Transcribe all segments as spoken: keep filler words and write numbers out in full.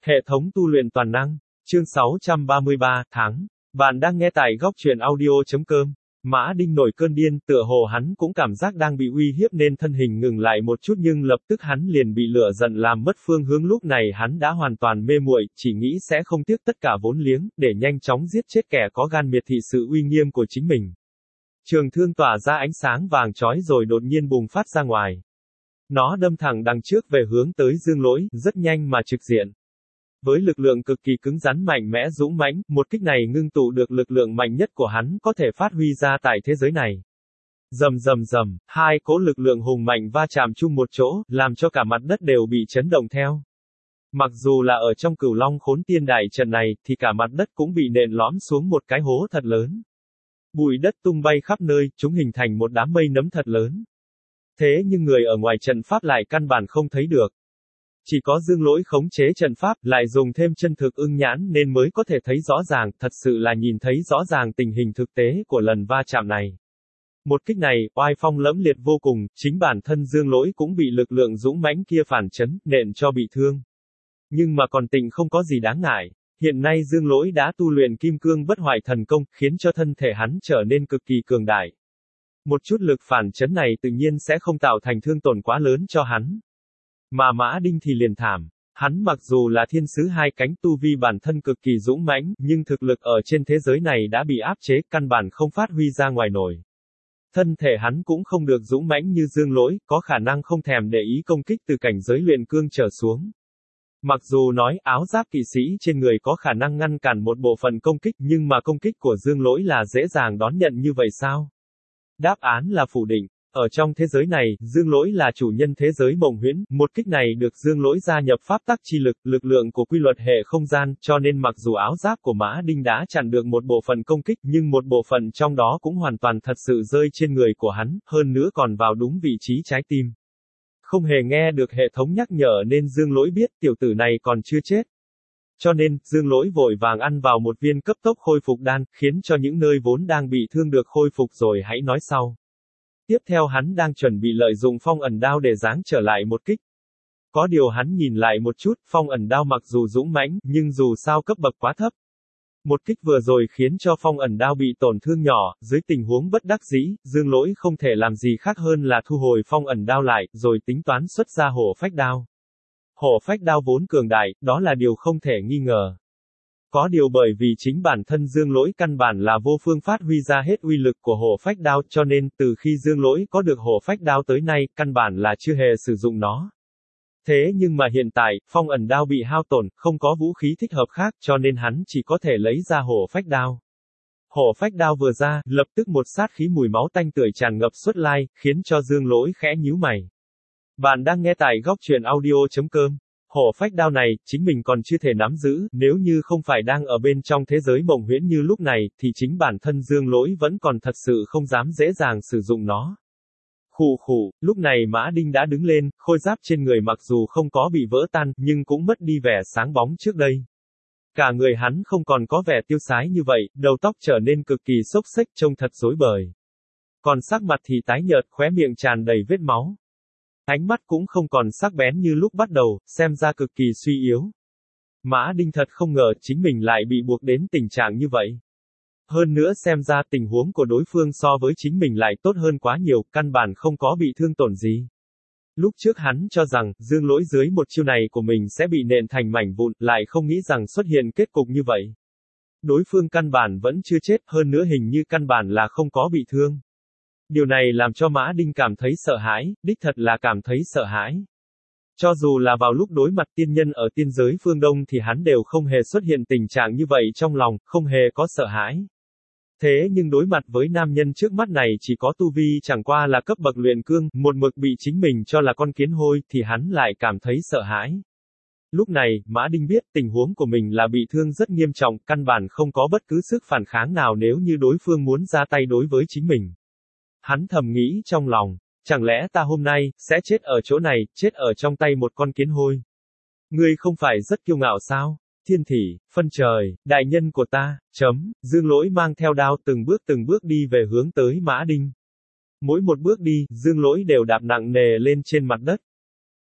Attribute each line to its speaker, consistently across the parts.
Speaker 1: Hệ thống tu luyện toàn năng, chương sáu trăm ba mươi ba, tháng. Bạn đang nghe tại góc truyện audio.com. Mã Đinh nổi cơn điên, tựa hồ hắn cũng cảm giác đang bị uy hiếp nên thân hình ngừng lại một chút nhưng lập tức hắn liền bị lửa giận làm mất phương hướng. Lúc này hắn đã hoàn toàn mê muội, chỉ nghĩ sẽ không tiếc tất cả vốn liếng, để nhanh chóng giết chết kẻ có gan miệt thị sự uy nghiêm của chính mình. Trường thương tỏa ra ánh sáng vàng chói rồi đột nhiên bùng phát ra ngoài. Nó đâm thẳng đằng trước về hướng tới Dương Lỗi, rất nhanh mà trực diện. Với lực lượng cực kỳ cứng rắn mạnh mẽ dũng mãnh, một kích này ngưng tụ được lực lượng mạnh nhất của hắn có thể phát huy ra tại thế giới này. Rầm rầm rầm, hai cỗ lực lượng hùng mạnh va chạm chung một chỗ, làm cho cả mặt đất đều bị chấn động theo. Mặc dù là ở trong Cửu Long Khốn Tiên đại trận này, thì cả mặt đất cũng bị nện lõm xuống một cái hố thật lớn. Bụi đất tung bay khắp nơi, chúng hình thành một đám mây nấm thật lớn. Thế nhưng người ở ngoài trận pháp lại căn bản không thấy được. Chỉ có Dương Lỗi khống chế trận pháp, lại dùng thêm chân thực ưng nhãn nên mới có thể thấy rõ ràng, thật sự là nhìn thấy rõ ràng tình hình thực tế của lần va chạm này. Một kích này, oai phong lẫm liệt vô cùng, chính bản thân Dương Lỗi cũng bị lực lượng dũng mãnh kia phản chấn, nện cho bị thương. Nhưng mà còn tịnh không có gì đáng ngại. Hiện nay Dương Lỗi đã tu luyện Kim Cương Bất Hoại Thần Công, khiến cho thân thể hắn trở nên cực kỳ cường đại. Một chút lực phản chấn này tự nhiên sẽ không tạo thành thương tổn quá lớn cho hắn. Mà Mã Đinh thì liền thảm. Hắn mặc dù là thiên sứ hai cánh tu vi bản thân cực kỳ dũng mãnh, nhưng thực lực ở trên thế giới này đã bị áp chế, căn bản không phát huy ra ngoài nổi. Thân thể hắn cũng không được dũng mãnh như Dương Lỗi, có khả năng không thèm để ý công kích từ cảnh giới luyện cương trở xuống. Mặc dù nói áo giáp kỵ sĩ trên người có khả năng ngăn cản một bộ phận công kích, nhưng mà công kích của Dương Lỗi là dễ dàng đón nhận như vậy sao? Đáp án là phủ định. Ở trong thế giới này, Dương Lỗi là chủ nhân thế giới mộng huyễn, một kích này được Dương Lỗi gia nhập pháp tắc chi lực, lực lượng của quy luật hệ không gian, cho nên mặc dù áo giáp của Mã Đinh đã chặn được một bộ phận công kích, nhưng một bộ phận trong đó cũng hoàn toàn thật sự rơi trên người của hắn, hơn nữa còn vào đúng vị trí trái tim. Không hề nghe được hệ thống nhắc nhở nên Dương Lỗi biết tiểu tử này còn chưa chết. Cho nên, Dương Lỗi vội vàng ăn vào một viên cấp tốc khôi phục đan, khiến cho những nơi vốn đang bị thương được khôi phục rồi hãy nói sau. Tiếp theo hắn đang chuẩn bị lợi dụng phong ẩn đao để giáng trở lại một kích. Có điều hắn nhìn lại một chút, phong ẩn đao mặc dù dũng mãnh, nhưng dù sao cấp bậc quá thấp. Một kích vừa rồi khiến cho phong ẩn đao bị tổn thương nhỏ, dưới tình huống bất đắc dĩ, Dương Lỗi không thể làm gì khác hơn là thu hồi phong ẩn đao lại, rồi tính toán xuất ra hổ phách đao. Hổ phách đao vốn cường đại, đó là điều không thể nghi ngờ. Có điều bởi vì chính bản thân Dương Lỗi căn bản là vô phương phát huy ra hết uy lực của hổ phách đao, cho nên, từ khi Dương Lỗi có được hổ phách đao tới nay, căn bản là chưa hề sử dụng nó. Thế nhưng mà hiện tại, phong ẩn đao bị hao tổn, không có vũ khí thích hợp khác, cho nên hắn chỉ có thể lấy ra hổ phách đao. Hổ phách đao vừa ra, lập tức một sát khí mùi máu tanh tưởi tràn ngập xuất lai, khiến cho Dương Lỗi khẽ nhíu mày. Bạn đang nghe tại góc truyện audio.com. Hổ phách đao này, chính mình còn chưa thể nắm giữ, nếu như không phải đang ở bên trong thế giới mộng huyễn như lúc này, thì chính bản thân Dương Lỗi vẫn còn thật sự không dám dễ dàng sử dụng nó. Khụ khụ, lúc này Mã Đinh đã đứng lên, khôi giáp trên người mặc dù không có bị vỡ tan, nhưng cũng mất đi vẻ sáng bóng trước đây. Cả người hắn không còn có vẻ tiêu sái như vậy, đầu tóc trở nên cực kỳ xốc xếch trông thật rối bời. Còn sắc mặt thì tái nhợt, khóe miệng tràn đầy vết máu. Ánh mắt cũng không còn sắc bén như lúc bắt đầu, xem ra cực kỳ suy yếu. Mã Đinh thật không ngờ chính mình lại bị buộc đến tình trạng như vậy. Hơn nữa xem ra tình huống của đối phương so với chính mình lại tốt hơn quá nhiều, căn bản không có bị thương tổn gì. Lúc trước hắn cho rằng, Dương Lỗi dưới một chiêu này của mình sẽ bị nện thành mảnh vụn, lại không nghĩ rằng xuất hiện kết cục như vậy. Đối phương căn bản vẫn chưa chết, hơn nữa hình như căn bản là không có bị thương. Điều này làm cho Mã Đinh cảm thấy sợ hãi, đích thật là cảm thấy sợ hãi. Cho dù là vào lúc đối mặt tiên nhân ở tiên giới phương Đông thì hắn đều không hề xuất hiện tình trạng như vậy trong lòng, không hề có sợ hãi. Thế nhưng đối mặt với nam nhân trước mắt này chỉ có tu vi chẳng qua là cấp bậc luyện cương, một mực bị chính mình cho là con kiến hôi, thì hắn lại cảm thấy sợ hãi. Lúc này, Mã Đinh biết tình huống của mình là bị thương rất nghiêm trọng, căn bản không có bất cứ sức phản kháng nào nếu như đối phương muốn ra tay đối với chính mình. Hắn thầm nghĩ trong lòng, chẳng lẽ ta hôm nay, sẽ chết ở chỗ này, chết ở trong tay một con kiến hôi. Ngươi không phải rất kiêu ngạo sao? Thiên thị, phân trời, đại nhân của ta, chấm, Dương Lỗi mang theo đao từng bước từng bước đi về hướng tới Mã Đinh. Mỗi một bước đi, Dương Lỗi đều đạp nặng nề lên trên mặt đất.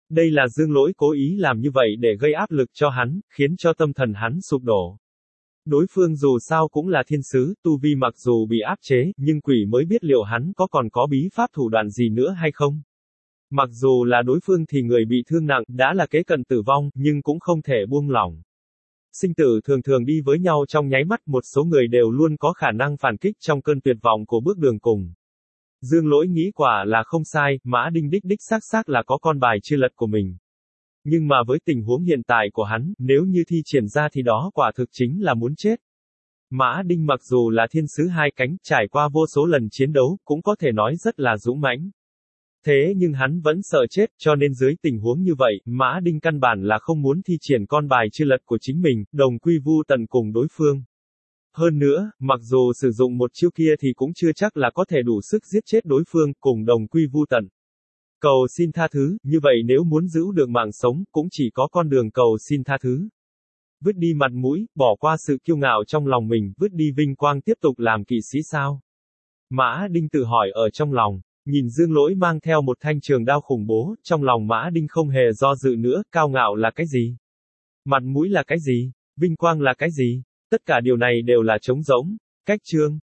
Speaker 1: Đây là Dương Lỗi cố ý làm như vậy để gây áp lực cho hắn, khiến cho tâm thần hắn sụp đổ. Đối phương dù sao cũng là thiên sứ, tu vi mặc dù bị áp chế, nhưng quỷ mới biết liệu hắn có còn có bí pháp thủ đoạn gì nữa hay không. Mặc dù là đối phương thì người bị thương nặng, đã là kế cận tử vong, nhưng cũng không thể buông lỏng. Sinh tử thường thường đi với nhau trong nháy mắt, một số người đều luôn có khả năng phản kích trong cơn tuyệt vọng của bước đường cùng. Dương Lỗi nghĩ quả là không sai, Mã Đinh đích đích xác xác là có con bài chưa lật của mình. Nhưng mà với tình huống hiện tại của hắn, nếu như thi triển ra thì đó quả thực chính là muốn chết. Mã Đinh mặc dù là thiên sứ hai cánh, trải qua vô số lần chiến đấu, cũng có thể nói rất là dũng mãnh. Thế nhưng hắn vẫn sợ chết, cho nên dưới tình huống như vậy, Mã Đinh căn bản là không muốn thi triển con bài chưa lật của chính mình, đồng quy vu tận cùng đối phương. Hơn nữa, mặc dù sử dụng một chiêu kia thì cũng chưa chắc là có thể đủ sức giết chết đối phương, cùng đồng quy vu tận. Cầu xin tha thứ, như vậy nếu muốn giữ được mạng sống, cũng chỉ có con đường cầu xin tha thứ. Vứt đi mặt mũi, bỏ qua sự kiêu ngạo trong lòng mình, vứt đi vinh quang tiếp tục làm kỵ sĩ sao? Mã Đinh tự hỏi ở trong lòng, nhìn Dương Lỗi mang theo một thanh trường đao khủng bố, trong lòng Mã Đinh không hề do dự nữa, cao ngạo là cái gì? Mặt mũi là cái gì? Vinh quang là cái gì? Tất cả điều này đều là trống rỗng. Cách chương